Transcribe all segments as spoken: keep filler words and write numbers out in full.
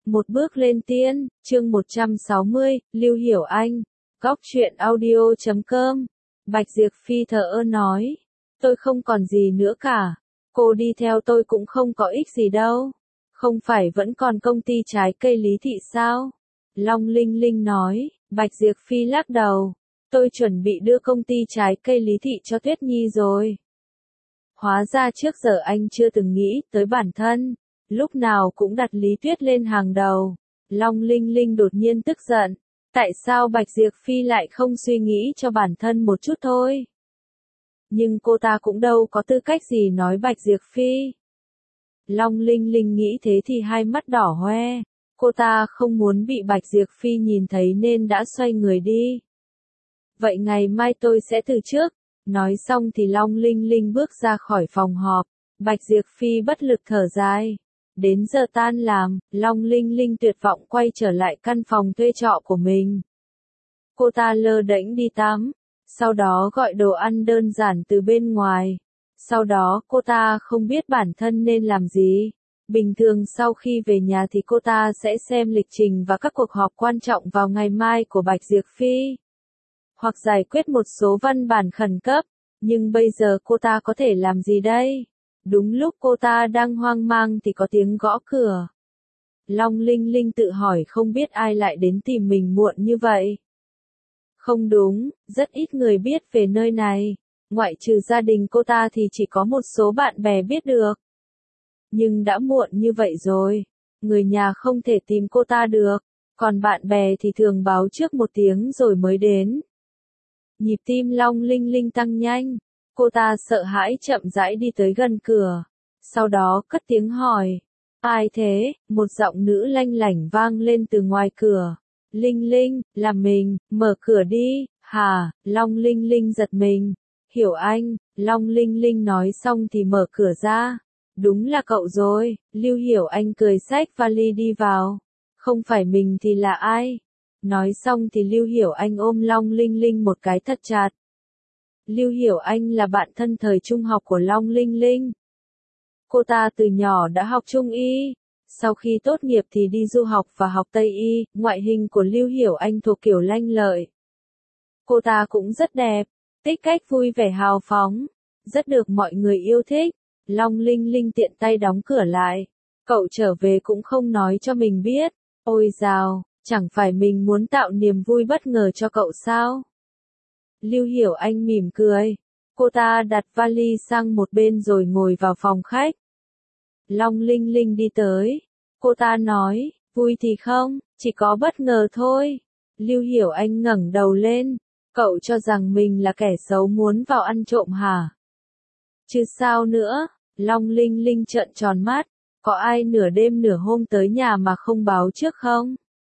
Một bước lên tiên, chương một trăm sáu mươi, Lưu Hiểu Anh, góc truyện audio chấm com. Bạch Diệp Phi thờ ơ nói, tôi không còn gì nữa cả, cô đi theo tôi cũng không có ích gì đâu, không phải vẫn còn công ty trái cây Lý Thị sao? Long Linh Linh nói. Bạch Diệp Phi lắc đầu, tôi chuẩn bị đưa công ty trái cây Lý Thị cho Tuyết Nhi rồi. Hóa ra trước giờ anh chưa từng nghĩ tới bản thân, lúc nào cũng đặt Lý Tuyết lên hàng đầu. Long Linh Linh đột nhiên tức giận, tại sao Bạch Diệp Phi lại không suy nghĩ cho bản thân một chút thôi? Nhưng cô ta cũng đâu có tư cách gì nói Bạch Diệp Phi. Long Linh Linh nghĩ thế thì hai mắt đỏ hoe, cô ta không muốn bị Bạch Diệp Phi nhìn thấy nên đã xoay người đi. Vậy ngày mai tôi sẽ từ trước. Nói xong thì Long Linh Linh bước ra khỏi phòng họp. Bạch Diệp Phi bất lực thở dài. Đến giờ tan làm, Long Linh Linh tuyệt vọng quay trở lại căn phòng thuê trọ của mình. Cô ta lơ đễnh đi tắm, sau đó gọi đồ ăn đơn giản từ bên ngoài. Sau đó cô ta không biết bản thân nên làm gì. Bình thường sau khi về nhà thì cô ta sẽ xem lịch trình và các cuộc họp quan trọng vào ngày mai của Bạch Diệp Phi, hoặc giải quyết một số văn bản khẩn cấp. Nhưng bây giờ cô ta có thể làm gì đây? Đúng lúc cô ta đang hoang mang thì có tiếng gõ cửa. Long Linh Linh tự hỏi không biết ai lại đến tìm mình muộn như vậy. Không đúng, rất ít người biết về nơi này. Ngoại trừ gia đình cô ta thì chỉ có một số bạn bè biết được. Nhưng đã muộn như vậy rồi, người nhà không thể tìm cô ta được, còn bạn bè thì thường báo trước một tiếng rồi mới đến. Nhịp tim Long Linh Linh tăng nhanh, cô ta sợ hãi chậm rãi đi tới gần cửa, sau đó cất tiếng hỏi, ai thế? Một giọng nữ lanh lảnh vang lên từ ngoài cửa. Linh Linh, là mình, mở cửa đi. Hả? Long Linh Linh giật mình. Hiểu Anh. Long Linh Linh nói xong thì mở cửa ra. Đúng là cậu rồi. Lưu Hiểu Anh cười xách vali đi vào. Không phải mình thì là ai? Nói xong thì Lưu Hiểu Anh ôm Long Linh Linh một cái thật chặt. Lưu Hiểu Anh là bạn thân thời trung học của Long Linh Linh. Cô ta từ nhỏ đã học Trung y, sau khi tốt nghiệp thì đi du học và học Tây y. Ngoại hình của Lưu Hiểu Anh thuộc kiểu lanh lợi. Cô ta cũng rất đẹp, tính cách vui vẻ hào phóng, rất được mọi người yêu thích. Long Linh Linh tiện tay đóng cửa lại. Cậu trở về cũng không nói cho mình biết. Ôi dào, chẳng phải mình muốn tạo niềm vui bất ngờ cho cậu sao? Lưu Hiểu Anh mỉm cười. Cô ta đặt vali sang một bên rồi ngồi vào phòng khách. Long Linh Linh đi tới. Cô ta nói, vui thì không, chỉ có bất ngờ thôi. Lưu Hiểu Anh ngẩng đầu lên. Cậu cho rằng mình là kẻ xấu muốn vào ăn trộm hả? Chứ sao nữa? Long Linh Linh trợn tròn mắt. Có ai nửa đêm nửa hôm tới nhà mà không báo trước không?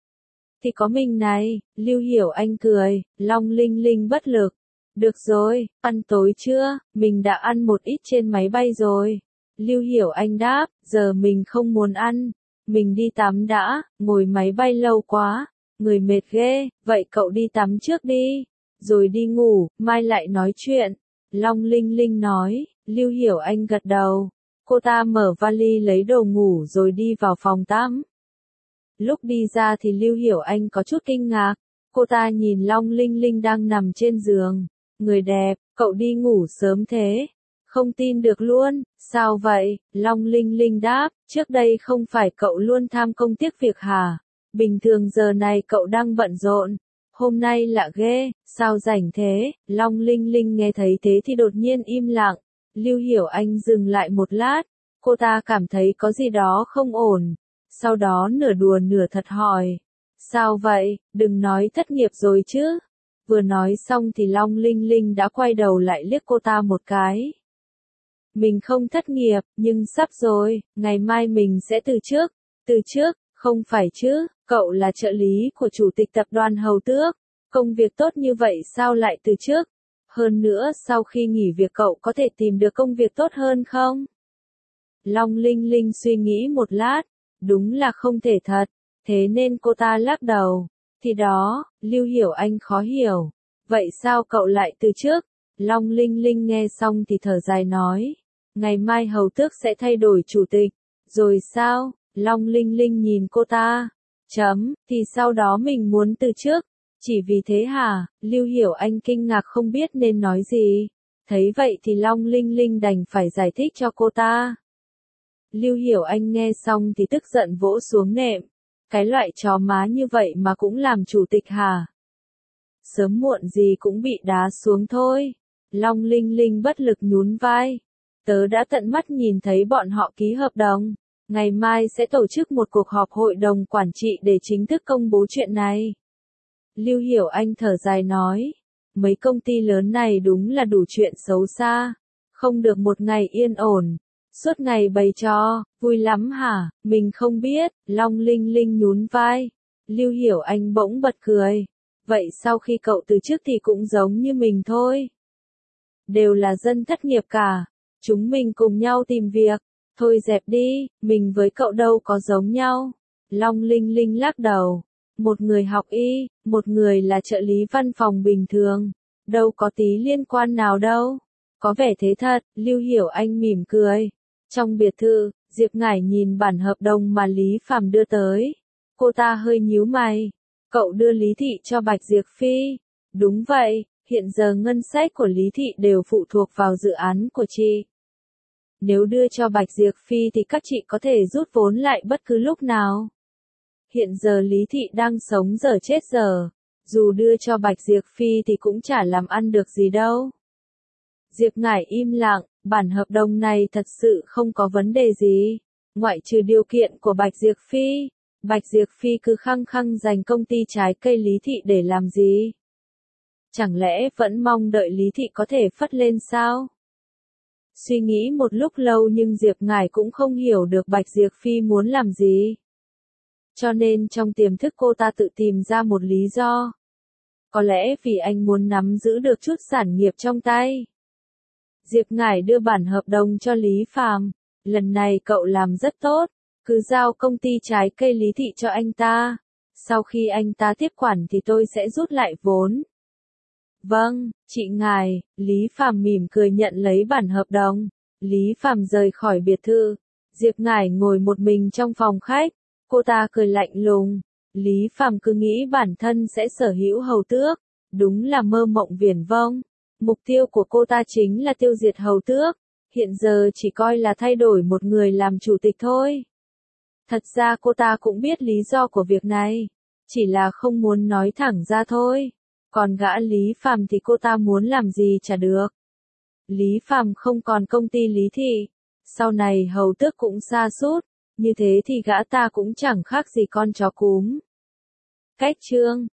Thì có mình này. Lưu Hiểu Anh cười. Long Linh Linh bất lực. Được rồi, ăn tối chưa? Mình đã ăn một ít trên máy bay rồi. Lưu Hiểu Anh đáp, giờ mình không muốn ăn. Mình đi tắm đã, ngồi máy bay lâu quá. Người mệt ghê, vậy cậu đi tắm trước đi. Rồi đi ngủ, mai lại nói chuyện. Long Linh Linh nói. Lưu Hiểu Anh gật đầu. Cô ta mở vali lấy đồ ngủ rồi đi vào phòng tắm. Lúc đi ra thì Lưu Hiểu Anh có chút kinh ngạc. Cô ta nhìn Long Linh Linh đang nằm trên giường. Người đẹp, cậu đi ngủ sớm thế. Không tin được luôn, sao vậy? Long Linh Linh đáp, trước đây không phải cậu luôn tham công tiếc việc hả? Bình thường giờ này cậu đang bận rộn. Hôm nay lạ ghê, sao rảnh thế? Long Linh Linh nghe thấy thế thì đột nhiên im lặng. Lưu Hiểu Anh dừng lại một lát. Cô ta cảm thấy có gì đó không ổn. Sau đó nửa đùa nửa thật hỏi. Sao vậy? Đừng nói thất nghiệp rồi chứ. Vừa nói xong thì Long Linh Linh đã quay đầu lại liếc cô ta một cái. Mình không thất nghiệp, nhưng sắp rồi, ngày mai mình sẽ từ trước. Từ trước, không phải chứ, cậu là trợ lý của chủ tịch tập đoàn Hầu Tước. Công việc tốt như vậy sao lại từ trước? Hơn nữa sau khi nghỉ việc cậu có thể tìm được công việc tốt hơn không? Long Linh Linh suy nghĩ một lát, đúng là không thể thật, thế nên cô ta lắc đầu. Thì đó, Lưu Hiểu Anh khó hiểu. Vậy sao cậu lại từ trước? Long Linh Linh nghe xong thì thở dài nói. Ngày mai Hầu Tước sẽ thay đổi chủ tịch. Rồi sao? Long Linh Linh nhìn cô ta. Chấm, thì sau đó mình muốn từ chức. Chỉ vì thế hả? Lưu Hiểu Anh kinh ngạc không biết nên nói gì. Thấy vậy thì Long Linh Linh đành phải giải thích cho cô ta. Lưu Hiểu Anh nghe xong thì tức giận vỗ xuống nệm. Cái loại chó má như vậy mà cũng làm chủ tịch hả? Sớm muộn gì cũng bị đá xuống thôi. Long Linh Linh bất lực nhún vai. Tớ đã tận mắt nhìn thấy bọn họ ký hợp đồng. Ngày mai sẽ tổ chức một cuộc họp hội đồng quản trị để chính thức công bố chuyện này. Lưu Hiểu Anh thở dài nói. Mấy công ty lớn này đúng là đủ chuyện xấu xa. Không được một ngày yên ổn. Suốt ngày bày trò, vui lắm hả? Mình không biết. Long Linh Linh nhún vai. Lưu Hiểu Anh bỗng bật cười. Vậy sau khi cậu từ chức thì cũng giống như mình thôi. Đều là dân thất nghiệp cả. Chúng mình cùng nhau tìm việc. Thôi dẹp đi, mình với cậu đâu có giống nhau. Long Linh Linh lắc đầu. Một người học y, một người là trợ lý văn phòng bình thường. Đâu có tí liên quan nào đâu. Có vẻ thế thật, Lưu Hiểu Anh mỉm cười. Trong biệt thự, Diệp Ngải nhìn bản hợp đồng mà Lý Phàm đưa tới. Cô ta hơi nhíu mày. Cậu đưa Lý Thị cho Bạch Diệp Phi. Đúng vậy, hiện giờ ngân sách của Lý Thị đều phụ thuộc vào dự án của chị. Nếu đưa cho Bạch Diệp Phi thì các chị có thể rút vốn lại bất cứ lúc nào. Hiện giờ Lý Thị đang sống giờ chết giờ. Dù đưa cho Bạch Diệp Phi thì cũng chả làm ăn được gì đâu. Diệp Ngải im lặng, bản hợp đồng này thật sự không có vấn đề gì. Ngoại trừ điều kiện của Bạch Diệp Phi. Bạch Diệp Phi cứ khăng khăng giành công ty trái cây Lý Thị để làm gì? Chẳng lẽ vẫn mong đợi Lý Thị có thể phất lên sao? Suy nghĩ một lúc lâu nhưng Diệp Ngải cũng không hiểu được Bạch Diệp Phi muốn làm gì. Cho nên trong tiềm thức cô ta tự tìm ra một lý do. Có lẽ vì anh muốn nắm giữ được chút sản nghiệp trong tay. Diệp Ngải đưa bản hợp đồng cho Lý Phàm. Lần này cậu làm rất tốt. Cứ giao công ty trái cây Lý Thị cho anh ta. Sau khi anh ta tiếp quản thì tôi sẽ rút lại vốn. Vâng, chị Ngải. Lý Phàm mỉm cười nhận lấy bản hợp đồng. Lý Phàm rời khỏi biệt thự. Diệp Ngải ngồi một mình trong phòng khách. Cô ta cười lạnh lùng. Lý Phàm cứ nghĩ bản thân sẽ sở hữu hầu tước. Đúng là mơ mộng viển vông. Mục tiêu của cô ta chính là tiêu diệt hầu tước. Hiện giờ chỉ coi là thay đổi một người làm chủ tịch thôi. Thật ra cô ta cũng biết lý do của việc này. Chỉ là không muốn nói thẳng ra thôi. Còn gã Lý Phàm thì cô ta muốn làm gì chả được. Lý Phàm không còn công ty Lý Thị. Sau này hầu tước cũng sa sút. Như thế thì gã ta cũng chẳng khác gì con chó cúm. Cách chương